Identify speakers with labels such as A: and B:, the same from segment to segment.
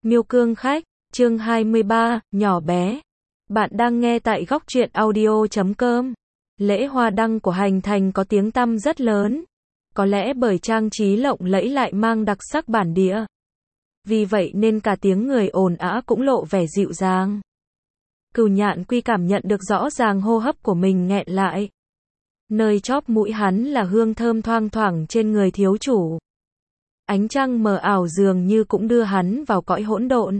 A: Miêu Cương Khách, chương 23, nhỏ bé. Bạn đang nghe tại góc truyện audio.com. Lễ hoa đăng của Hành Thành có tiếng tăm rất lớn. Có lẽ bởi trang trí lộng lẫy lại mang đặc sắc bản địa. Vì vậy nên cả tiếng người ồn ào cũng lộ vẻ dịu dàng. Cừu Nhạn Quy cảm nhận được rõ ràng hô hấp của mình nghẹn lại. Nơi chóp mũi hắn là hương thơm thoang thoảng trên người thiếu chủ. Ánh trăng mờ ảo dường như cũng đưa hắn vào cõi hỗn độn.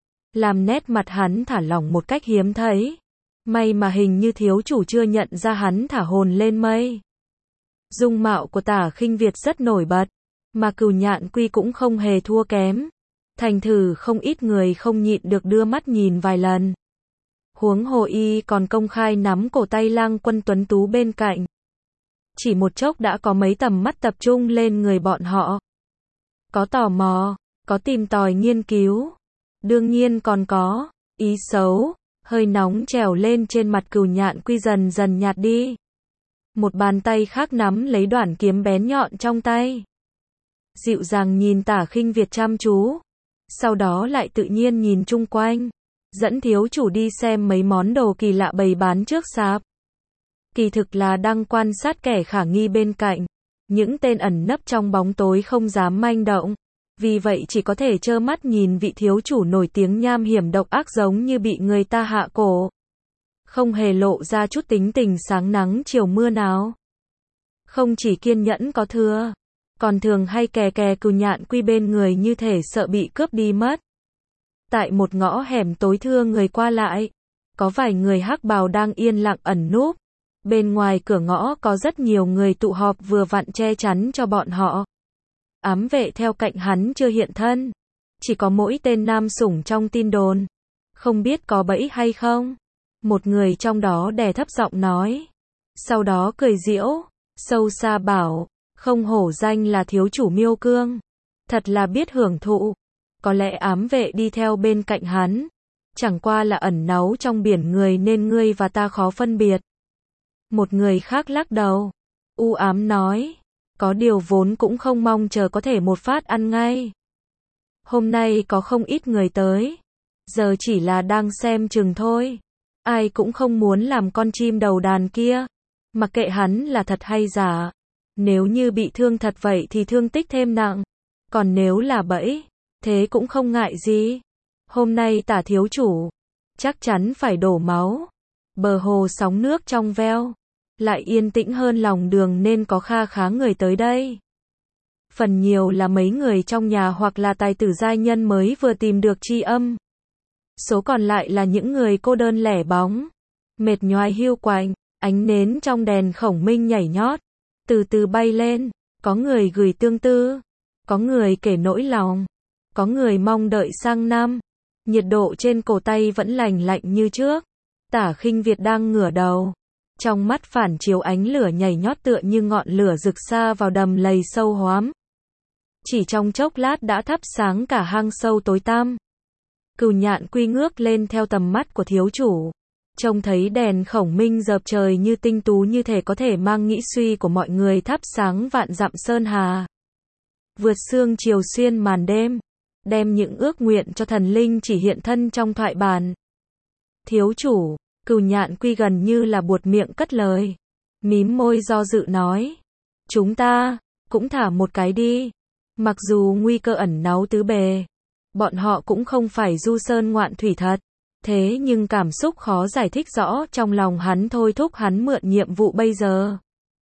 A: Làm nét mặt hắn thả lỏng một cách hiếm thấy. May mà hình như thiếu chủ chưa nhận ra hắn thả hồn lên mây. Dung mạo của Tả Khinh Việt rất nổi bật, mà Cừu Nhạn Quy cũng không hề thua kém. Thành thử không ít người không nhịn được đưa mắt nhìn vài lần. Huống hồ y còn công khai nắm cổ tay Lang Quân tuấn tú bên cạnh. Chỉ một chốc đã có mấy tầm mắt tập trung lên người bọn họ. Có tò mò, có tìm tòi nghiên cứu. Đương nhiên còn có ý xấu. Hơi nóng trèo lên trên mặt Cừu Nhạn Quy dần dần nhạt đi. Một bàn tay khác nắm lấy đoạn kiếm bén nhọn trong tay. Dịu dàng nhìn Tả Khinh Việt chăm chú. Sau đó lại tự nhiên nhìn chung quanh. Dẫn thiếu chủ đi xem mấy món đồ kỳ lạ bày bán trước sạp. Kỳ thực là đang quan sát kẻ khả nghi bên cạnh. Những tên ẩn nấp trong bóng tối không dám manh động. Vì vậy chỉ có thể trơ mắt nhìn vị thiếu chủ nổi tiếng nham hiểm độc ác giống như bị người ta hạ cổ. Không hề lộ ra chút tính tình sáng nắng chiều mưa nào. Không chỉ kiên nhẫn có thừa, còn thường hay kè Cừu Nhạn Quy bên người như thể sợ bị cướp đi mất. Tại một ngõ hẻm tối thưa người qua lại, có vài người hắc bào đang yên lặng ẩn núp. Bên ngoài cửa ngõ có rất nhiều người tụ họp vừa vặn che chắn cho bọn họ. Ám vệ theo cạnh hắn chưa hiện thân. Chỉ có mỗi tên nam sủng trong tin đồn. Không biết có bẫy hay không? Một người trong đó đè thấp giọng nói. Sau đó cười giễu, sâu xa bảo, không hổ danh là thiếu chủ Miêu Cương. Thật là biết hưởng thụ. Có lẽ ám vệ đi theo bên cạnh hắn. Chẳng qua là ẩn náu trong biển người nên ngươi và ta khó phân biệt. Một người khác lắc đầu. U ám nói. Có điều vốn cũng không mong chờ có thể một phát ăn ngay. Hôm nay có không ít người tới. Giờ chỉ là đang xem chừng thôi. Ai cũng không muốn làm con chim đầu đàn kia. Mặc kệ hắn là thật hay giả. Nếu như bị thương thật vậy thì thương tích thêm nặng. Còn nếu là bẫy, thế cũng không ngại gì. Hôm nay Tả thiếu chủ chắc chắn phải đổ máu. Bờ hồ sóng nước trong veo. Lại yên tĩnh hơn lòng đường nên có kha khá người tới đây. Phần nhiều là mấy người trong nhà hoặc là tài tử giai nhân mới vừa tìm được tri âm. Số còn lại là những người cô đơn lẻ bóng. Mệt nhoài hiu quạnh, ánh nến trong đèn khổng minh nhảy nhót. Từ từ bay lên, có người gửi tương tư. Có người kể nỗi lòng. Có người mong đợi sang năm. Nhiệt độ trên cổ tay vẫn lành lạnh như trước. Tả Khinh Việt đang ngửa đầu. Trong mắt phản chiếu ánh lửa nhảy nhót tựa như ngọn lửa rực xa vào đầm lầy sâu hoắm. Chỉ trong chốc lát đã thắp sáng cả hang sâu tối tăm. Cừu Nhạn Quy ngước lên theo tầm mắt của thiếu chủ. Trông thấy đèn khổng minh dợp trời như tinh tú như thể có thể mang nghĩ suy của mọi người thắp sáng vạn dặm sơn hà. Vượt sương chiều xuyên màn đêm. Đem những ước nguyện cho thần linh chỉ hiện thân trong thoại bản. Thiếu chủ. Cừu Nhạn Quy gần như là buột miệng cất lời. Mím môi do dự nói. Chúng ta, cũng thả một cái đi. Mặc dù nguy cơ ẩn náu tứ bề. Bọn họ cũng không phải du sơn ngoạn thủy thật. Thế nhưng cảm xúc khó giải thích rõ trong lòng hắn thôi thúc hắn mượn nhiệm vụ bây giờ.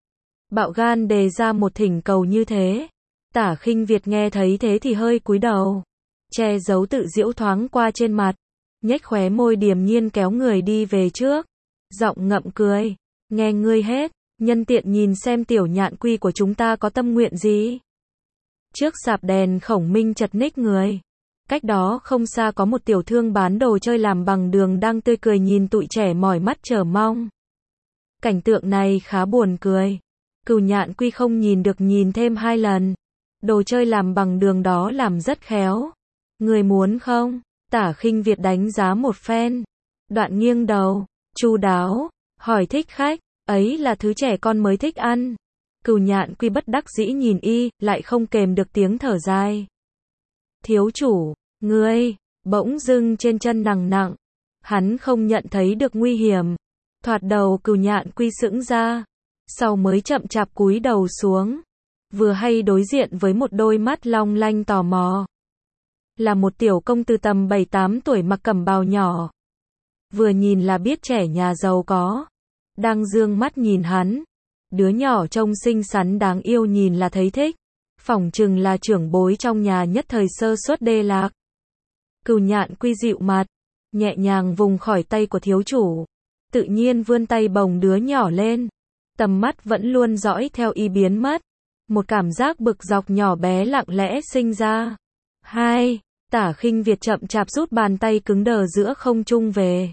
A: Bạo gan đề ra một thỉnh cầu như thế. Tả Khinh Việt nghe thấy thế thì hơi cúi đầu. Che giấu tự giễu thoáng qua trên mặt. Nhếch khóe môi điềm nhiên kéo người đi về trước. Giọng ngậm cười. Nghe ngươi hết. Nhân tiện nhìn xem tiểu Nhạn Quy của chúng ta có tâm nguyện gì. Trước sạp đèn khổng minh chật ních người. Cách đó không xa có một tiểu thương bán đồ chơi làm bằng đường đang tươi cười nhìn tụi trẻ mỏi mắt chờ mong. Cảnh tượng này khá buồn cười. Cừu Nhạn Quy không nhìn được nhìn thêm 2 lần. Đồ chơi làm bằng đường đó làm rất khéo. Người muốn không? Tả Khinh Việt đánh giá một phen. Đoạn nghiêng đầu, chu đáo, hỏi thích khách, ấy là thứ trẻ con mới thích ăn. Cừu Nhạn Quy bất đắc dĩ nhìn y, lại không kềm được tiếng thở dài. Thiếu chủ, ngươi, Bỗng dưng trên chân nặng nặng, hắn không nhận thấy được nguy hiểm. Thoạt đầu Cừu Nhạn Quy sững ra, sau mới chậm chạp cúi đầu xuống, vừa hay đối diện với một đôi mắt long lanh tò mò. Là một tiểu công từ tầm 7-8 tuổi mặc cẩm bào nhỏ. Vừa nhìn là biết trẻ nhà giàu có. Đang dương mắt nhìn hắn. Đứa nhỏ trông xinh xắn đáng yêu nhìn là thấy thích. Phỏng chừng là trưởng bối trong nhà nhất thời sơ suất đê lạc. Cừu Nhạn Quy dịu mặt, nhẹ nhàng vùng khỏi tay của thiếu chủ. Tự nhiên vươn tay bồng đứa nhỏ lên. Tầm mắt vẫn luôn dõi theo y biến mất. Một cảm giác bực dọc nhỏ bé lặng lẽ sinh ra. Hai, Tả Khinh Việt chậm chạp rút bàn tay cứng đờ giữa không trung về.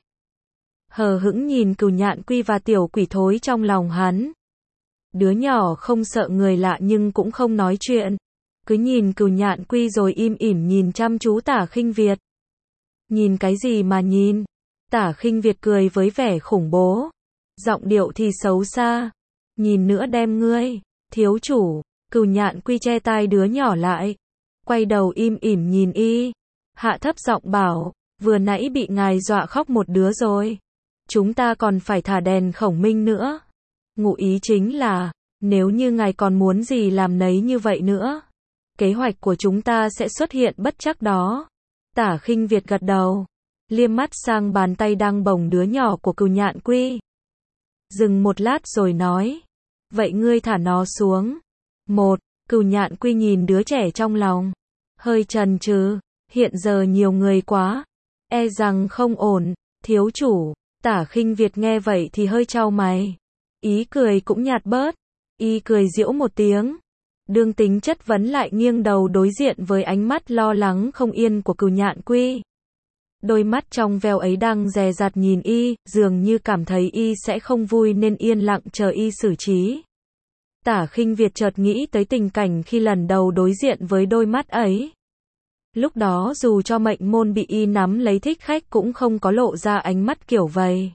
A: Hờ hững nhìn Cừu Nhạn Quy và tiểu quỷ thối trong lòng hắn. Đứa nhỏ không sợ người lạ nhưng cũng không nói chuyện. Cứ nhìn Cừu Nhạn Quy rồi im ỉm nhìn chăm chú Tả Khinh Việt. Nhìn cái gì mà nhìn? Tả Khinh Việt cười với vẻ khủng bố. Giọng điệu thì xấu xa. Nhìn nữa đem ngươi. Thiếu chủ. Cừu Nhạn Quy che tai đứa nhỏ lại. Quay đầu im ỉm nhìn y. Hạ thấp giọng bảo. Vừa nãy bị ngài dọa khóc một đứa rồi. Chúng ta còn phải thả đèn khổng minh nữa. Ngụ ý chính là, nếu như ngài còn muốn gì làm nấy như vậy nữa, kế hoạch của chúng ta sẽ xuất hiện bất trắc đó. Tả Khinh Việt gật đầu, liếc mắt sang bàn tay đang bồng đứa nhỏ của Cừu Nhạn Quy. Dừng một lát rồi nói, vậy ngươi thả nó xuống. Cừu Nhạn Quy nhìn đứa trẻ trong lòng, hơi chần chừ, hiện giờ nhiều người quá, e rằng không ổn. Thiếu chủ. Tả Khinh Việt nghe vậy thì hơi chau mày. Ý cười cũng nhạt bớt. Y cười giễu một tiếng. Đương tính chất vấn lại nghiêng đầu đối diện với ánh mắt lo lắng không yên của Cừu Nhạn Quy. Đôi mắt trong veo ấy đang dè dặt nhìn y, dường như cảm thấy y sẽ không vui nên yên lặng chờ y xử trí. Tả Khinh Việt chợt nghĩ tới tình cảnh khi lần đầu đối diện với đôi mắt ấy. Lúc đó dù cho mệnh môn bị y nắm lấy thích khách cũng không có lộ ra ánh mắt kiểu vậy.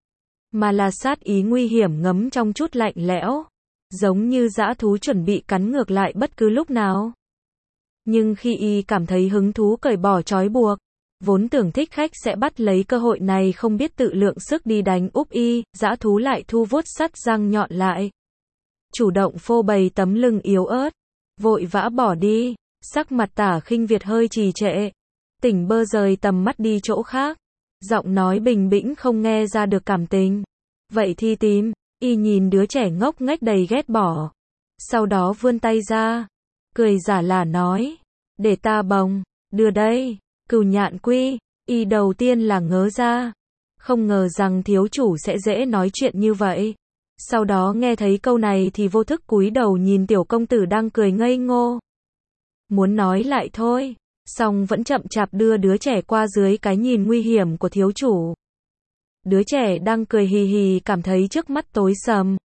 A: Mà là sát ý nguy hiểm ngấm trong chút lạnh lẽo. Giống như dã thú chuẩn bị cắn ngược lại bất cứ lúc nào. Nhưng khi y cảm thấy hứng thú cởi bỏ trói buộc, vốn tưởng thích khách sẽ bắt lấy cơ hội này không biết tự lượng sức đi đánh úp y, dã thú lại thu vuốt sắt răng nhọn lại. Chủ động phô bày tấm lưng yếu ớt, vội vã bỏ đi. Sắc mặt Tả Khinh Việt hơi trì trệ, tỉnh bơ rời tầm mắt đi chỗ khác, giọng nói bình bĩnh không nghe ra được cảm tình. Vậy thì tìm. Y nhìn đứa trẻ ngốc nghếch đầy ghét bỏ, sau đó vươn tay ra, cười giả lả nói, để ta bồng, đưa đây. Cừu Nhạn Quy. Y đầu tiên là ngớ ra, không ngờ rằng thiếu chủ sẽ dễ nói chuyện như vậy. Sau đó nghe thấy câu này thì vô thức cúi đầu nhìn tiểu công tử đang cười ngây ngô. Muốn nói lại thôi, song vẫn chậm chạp đưa đứa trẻ qua dưới cái nhìn nguy hiểm của thiếu chủ. Đứa trẻ đang cười hì hì cảm thấy trước mắt tối sầm.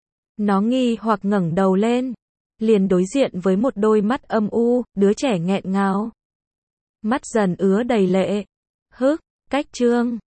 A: Nó nghi hoặc ngẩng đầu lên, liền đối diện với một đôi mắt âm u, đứa trẻ nghẹn ngào. Mắt dần ứa đầy lệ. Cách chương